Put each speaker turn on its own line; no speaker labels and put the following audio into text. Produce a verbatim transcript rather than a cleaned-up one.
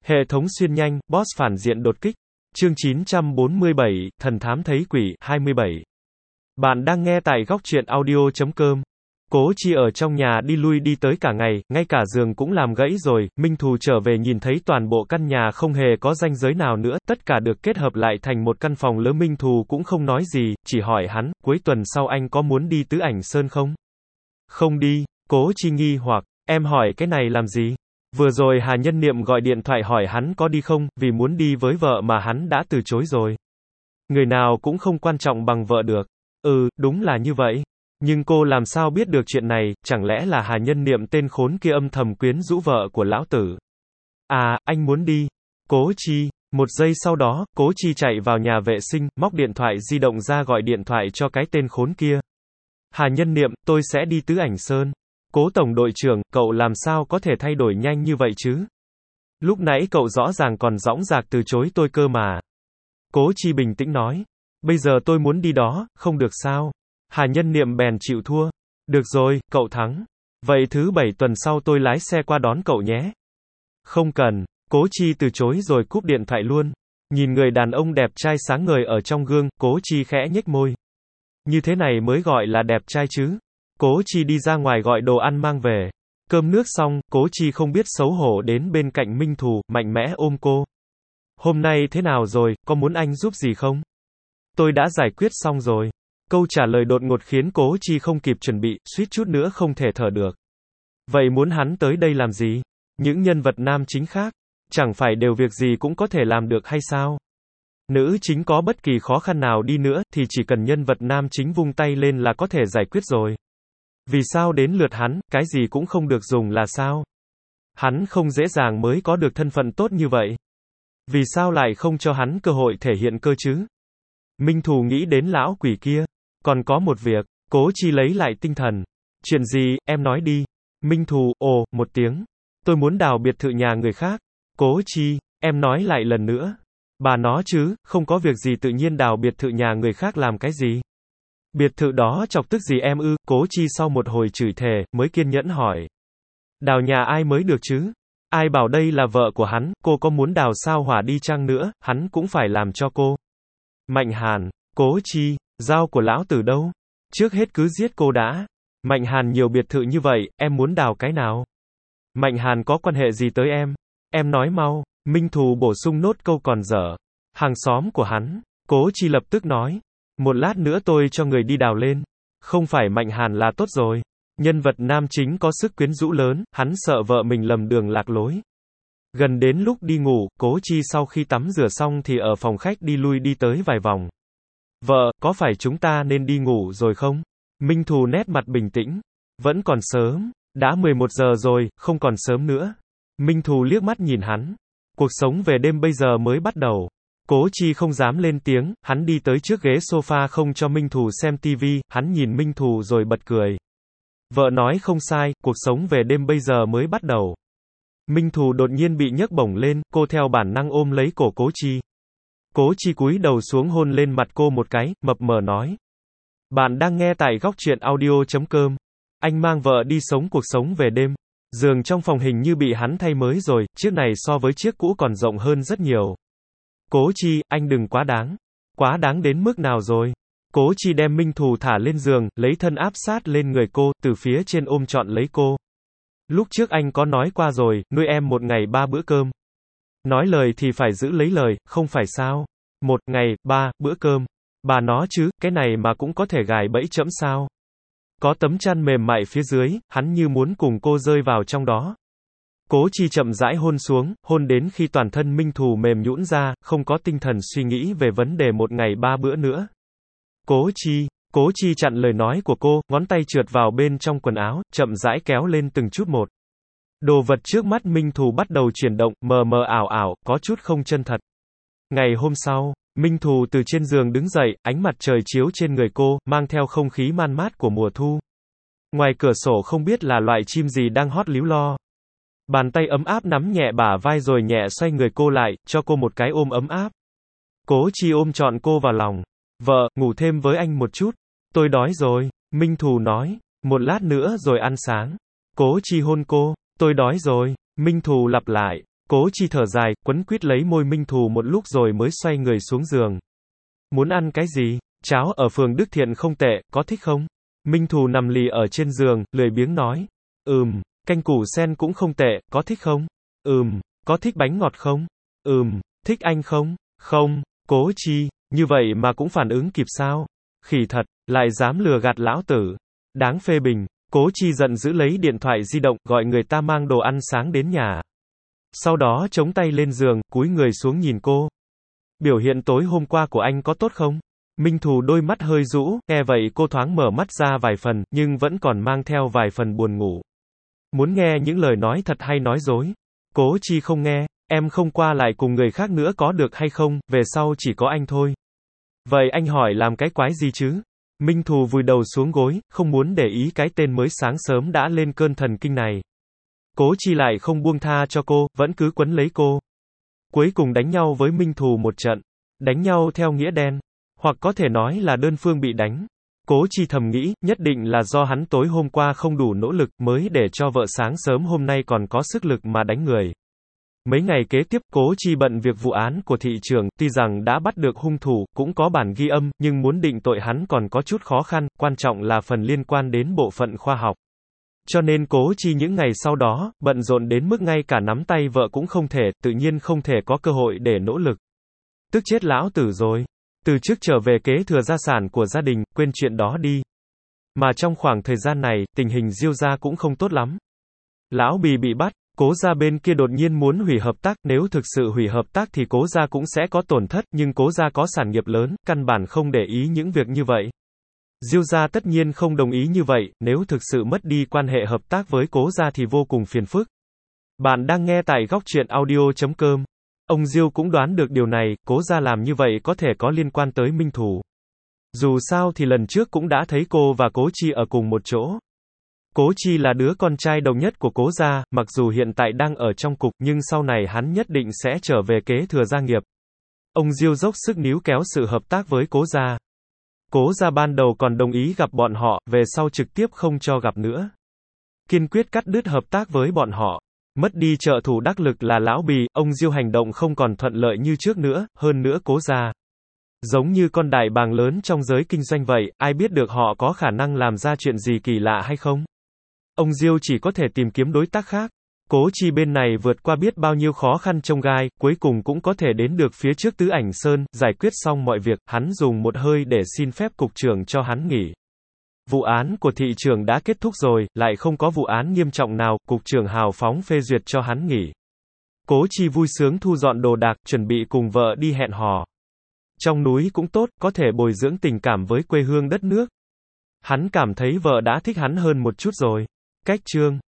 Hệ thống xuyên nhanh, boss phản diện đột kích. Chương chín trăm bốn mươi bảy, thần thám thấy quỷ, hai mươi bảy. Bạn đang nghe tại góc truyện audio chấm com. Cố Chi ở trong nhà đi lui đi tới cả ngày, ngay cả giường cũng làm gãy rồi. Minh Thù trở về nhìn thấy toàn bộ căn nhà không hề có ranh giới nào nữa, tất cả được kết hợp lại thành một căn phòng lớn. Minh Thù cũng không nói gì, chỉ hỏi hắn, cuối tuần sau anh có muốn đi Tứ Ảnh Sơn không? Không đi. Cố Chi nghi hoặc, em hỏi cái này làm gì? Vừa rồi Hà Nhân Niệm gọi điện thoại hỏi hắn có đi không, vì muốn đi với vợ mà hắn đã từ chối rồi. Người nào cũng không quan trọng bằng vợ được. Ừ, đúng là như vậy. Nhưng cô làm sao biết được chuyện này, chẳng lẽ là Hà Nhân Niệm tên khốn kia âm thầm quyến rũ vợ của lão tử? À, anh muốn đi. Cố Chi. Một giây sau đó, Cố Chi chạy vào nhà vệ sinh, móc điện thoại di động ra gọi điện thoại cho cái tên khốn kia. Hà Nhân Niệm, tôi sẽ đi Tứ Ảnh Sơn. Cố tổng đội trưởng, cậu làm sao có thể thay đổi nhanh như vậy chứ? Lúc nãy cậu rõ ràng còn dõng dạc từ chối tôi cơ mà. Cố Chi bình tĩnh nói. Bây giờ tôi muốn đi đó, không được sao? Hà Nhân Niệm bèn chịu thua. Được rồi, cậu thắng. Vậy thứ bảy tuần sau tôi lái xe qua đón cậu nhé. Không cần. Cố Chi từ chối rồi cúp điện thoại luôn. Nhìn người đàn ông đẹp trai sáng ngời ở trong gương, Cố Chi khẽ nhếch môi. Như thế này mới gọi là đẹp trai chứ? Cố Chi đi ra ngoài gọi đồ ăn mang về. Cơm nước xong, Cố Chi không biết xấu hổ đến bên cạnh Minh Thù, mạnh mẽ ôm cô. Hôm nay thế nào rồi, có muốn anh giúp gì không? Tôi đã giải quyết xong rồi. Câu trả lời đột ngột khiến Cố Chi không kịp chuẩn bị, suýt chút nữa không thể thở được. Vậy muốn hắn tới đây làm gì? Những nhân vật nam chính khác, chẳng phải đều việc gì cũng có thể làm được hay sao? Nữ chính có bất kỳ khó khăn nào đi nữa, thì chỉ cần nhân vật nam chính vung tay lên là có thể giải quyết rồi. Vì sao đến lượt hắn, cái gì cũng không được dùng là sao? Hắn không dễ dàng mới có được thân phận tốt như vậy. Vì sao lại không cho hắn cơ hội thể hiện cơ chứ? Minh Thù nghĩ đến lão quỷ kia. Còn có một việc. Cố Chi lấy lại tinh thần. Chuyện gì, em nói đi. Minh Thù, ồ, một tiếng. Tôi muốn đào biệt thự nhà người khác. Cố Chi, em nói lại lần nữa. Bà nó chứ, không có việc gì tự nhiên đào biệt thự nhà người khác làm cái gì? Biệt thự đó chọc tức gì em ư? Cố Chi sau một hồi chửi thề, mới kiên nhẫn hỏi. Đào nhà ai mới được chứ? Ai bảo đây là vợ của hắn, cô có muốn đào sao hỏa đi chăng nữa, hắn cũng phải làm cho cô. Mạnh Hàn, Cố Chi, dao của lão tử đâu? Trước hết cứ giết cô đã. Mạnh Hàn nhiều biệt thự như vậy, em muốn đào cái nào? Mạnh Hàn có quan hệ gì tới em? Em nói mau. Minh Thù bổ sung nốt câu còn dở. Hàng xóm của hắn. Cố Chi lập tức nói. Một lát nữa tôi cho người đi đào lên. Không phải Mạnh Hàn là tốt rồi. Nhân vật nam chính có sức quyến rũ lớn, hắn sợ vợ mình lầm đường lạc lối. Gần đến lúc đi ngủ, Cố Chi sau khi tắm rửa xong thì ở phòng khách đi lui đi tới vài vòng. Vợ, có phải chúng ta nên đi ngủ rồi không? Minh Thù nét mặt bình tĩnh. Vẫn còn sớm. Đã mười một giờ rồi, không còn sớm nữa. Minh Thù liếc mắt nhìn hắn. Cuộc sống về đêm bây giờ mới bắt đầu. Cố Chi không dám lên tiếng, hắn đi tới trước ghế sofa không cho Minh Thù xem tivi, hắn nhìn Minh Thù rồi bật cười. Vợ nói không sai, cuộc sống về đêm bây giờ mới bắt đầu. Minh Thù đột nhiên bị nhấc bổng lên, cô theo bản năng ôm lấy cổ Cố Chi. Cố Chi cúi đầu xuống hôn lên mặt cô một cái, mập mờ nói. Bạn đang nghe tại góc truyện audio chấm com. Anh mang vợ đi sống cuộc sống về đêm. Giường trong phòng hình như bị hắn thay mới rồi, chiếc này so với chiếc cũ còn rộng hơn rất nhiều. Cố Chi, anh đừng quá đáng. Quá đáng đến mức nào rồi? Cố Chi đem Minh Thù thả lên giường, lấy thân áp sát lên người cô, từ phía trên ôm trọn lấy cô. Lúc trước anh có nói qua rồi, nuôi em một ngày ba bữa cơm. Nói lời thì phải giữ lấy lời, không phải sao? Một ngày, ba, bữa cơm. Bà nó chứ, cái này mà cũng có thể gài bẫy trẫm sao? Có tấm chăn mềm mại phía dưới, hắn như muốn cùng cô rơi vào trong đó. Cố Chi chậm rãi hôn xuống, hôn đến khi toàn thân Minh Thù mềm nhũn ra, không có tinh thần suy nghĩ về vấn đề một ngày ba bữa nữa. Cố Chi, Cố Chi chặn lời nói của cô, ngón tay trượt vào bên trong quần áo, chậm rãi kéo lên từng chút một. Đồ vật trước mắt Minh Thù bắt đầu chuyển động, mờ mờ ảo ảo, có chút không chân thật. Ngày hôm sau, Minh Thù từ trên giường đứng dậy, ánh mặt trời chiếu trên người cô, mang theo không khí man mát của mùa thu. Ngoài cửa sổ không biết là loại chim gì đang hót líu lo. Bàn tay ấm áp nắm nhẹ bả vai rồi nhẹ xoay người cô lại, cho cô một cái ôm ấm áp. Cố Chi ôm trọn cô vào lòng. Vợ, ngủ thêm với anh một chút. Tôi đói rồi. Minh Thù nói. Một lát nữa rồi ăn sáng. Cố Chi hôn cô. Tôi đói rồi. Minh Thù lặp lại. Cố Chi thở dài, quấn quýt lấy môi Minh Thù một lúc rồi mới xoay người xuống giường. Muốn ăn cái gì? Cháo ở phường Đức Thiện không tệ, có thích không? Minh Thù nằm lì ở trên giường, lười biếng nói. Ừm, canh củ sen cũng không tệ, có thích không? Ừm, có thích bánh ngọt không? Ừm, thích anh không? Không, Cố Chi, như vậy mà cũng phản ứng kịp sao? Khỉ thật, lại dám lừa gạt lão tử. Đáng phê bình. Cố Chi giận dữ lấy điện thoại di động, gọi người ta mang đồ ăn sáng đến nhà. Sau đó chống tay lên giường, cúi người xuống nhìn cô. Biểu hiện tối hôm qua của anh có tốt không? Minh Thù đôi mắt hơi rũ, nghe vậy cô thoáng mở mắt ra vài phần, nhưng vẫn còn mang theo vài phần buồn ngủ. Muốn nghe những lời nói thật hay nói dối? Cố Chi không nghe, em không qua lại cùng người khác nữa có được hay không, về sau chỉ có anh thôi. Vậy anh hỏi làm cái quái gì chứ? Minh Thù vùi đầu xuống gối, không muốn để ý cái tên mới sáng sớm đã lên cơn thần kinh này. Cố Chi lại không buông tha cho cô, vẫn cứ quấn lấy cô. Cuối cùng đánh nhau với Minh Thù một trận. Đánh nhau theo nghĩa đen. Hoặc có thể nói là đơn phương bị đánh. Cố Chi thầm nghĩ, nhất định là do hắn tối hôm qua không đủ nỗ lực mới để cho vợ sáng sớm hôm nay còn có sức lực mà đánh người. Mấy ngày kế tiếp, Cố Chi bận việc vụ án của thị trưởng, tuy rằng đã bắt được hung thủ, cũng có bản ghi âm, nhưng muốn định tội hắn còn có chút khó khăn, quan trọng là phần liên quan đến bộ phận khoa học. Cho nên Cố Chi những ngày sau đó, bận rộn đến mức ngay cả nắm tay vợ cũng không thể, tự nhiên không thể có cơ hội để nỗ lực. Tức chết lão tử rồi. Từ trước trở về kế thừa gia sản của gia đình, quên chuyện đó đi. Mà trong khoảng thời gian này, tình hình Diêu gia cũng không tốt lắm. Lão Bì bị bắt, Cố gia bên kia đột nhiên muốn hủy hợp tác, nếu thực sự hủy hợp tác thì Cố gia cũng sẽ có tổn thất, nhưng Cố gia có sản nghiệp lớn, căn bản không để ý những việc như vậy. Diêu gia tất nhiên không đồng ý như vậy, nếu thực sự mất đi quan hệ hợp tác với Cố gia thì vô cùng phiền phức. Bạn đang nghe tại góc truyện audio chấm com. Ông Diêu cũng đoán được điều này, Cố gia làm như vậy có thể có liên quan tới Minh Thù. Dù sao thì lần trước cũng đã thấy cô và Cố Chi ở cùng một chỗ. Cố Chi là đứa con trai đồng nhất của Cố gia, mặc dù hiện tại đang ở trong cục, nhưng sau này hắn nhất định sẽ trở về kế thừa gia nghiệp. Ông Diêu dốc sức níu kéo sự hợp tác với Cố gia. Cố gia ban đầu còn đồng ý gặp bọn họ, về sau trực tiếp không cho gặp nữa. Kiên quyết cắt đứt hợp tác với bọn họ. Mất đi trợ thủ đắc lực là Lão Bì, ông Diêu hành động không còn thuận lợi như trước nữa, hơn nữa Cố gia. Giống như con đại bàng lớn trong giới kinh doanh vậy, ai biết được họ có khả năng làm ra chuyện gì kỳ lạ hay không? Ông Diêu chỉ có thể tìm kiếm đối tác khác. Cố Chi bên này vượt qua biết bao nhiêu khó khăn chông gai, cuối cùng cũng có thể đến được phía trước Tứ Ảnh Sơn, giải quyết xong mọi việc, hắn dùng một hơi để xin phép cục trưởng cho hắn nghỉ. Vụ án của thị trưởng đã kết thúc rồi, lại không có vụ án nghiêm trọng nào, cục trưởng hào phóng phê duyệt cho hắn nghỉ. Cố Chi vui sướng thu dọn đồ đạc, chuẩn bị cùng vợ đi hẹn hò. Trong núi cũng tốt, có thể bồi dưỡng tình cảm với quê hương đất nước. Hắn cảm thấy vợ đã thích hắn hơn một chút rồi. Cách chương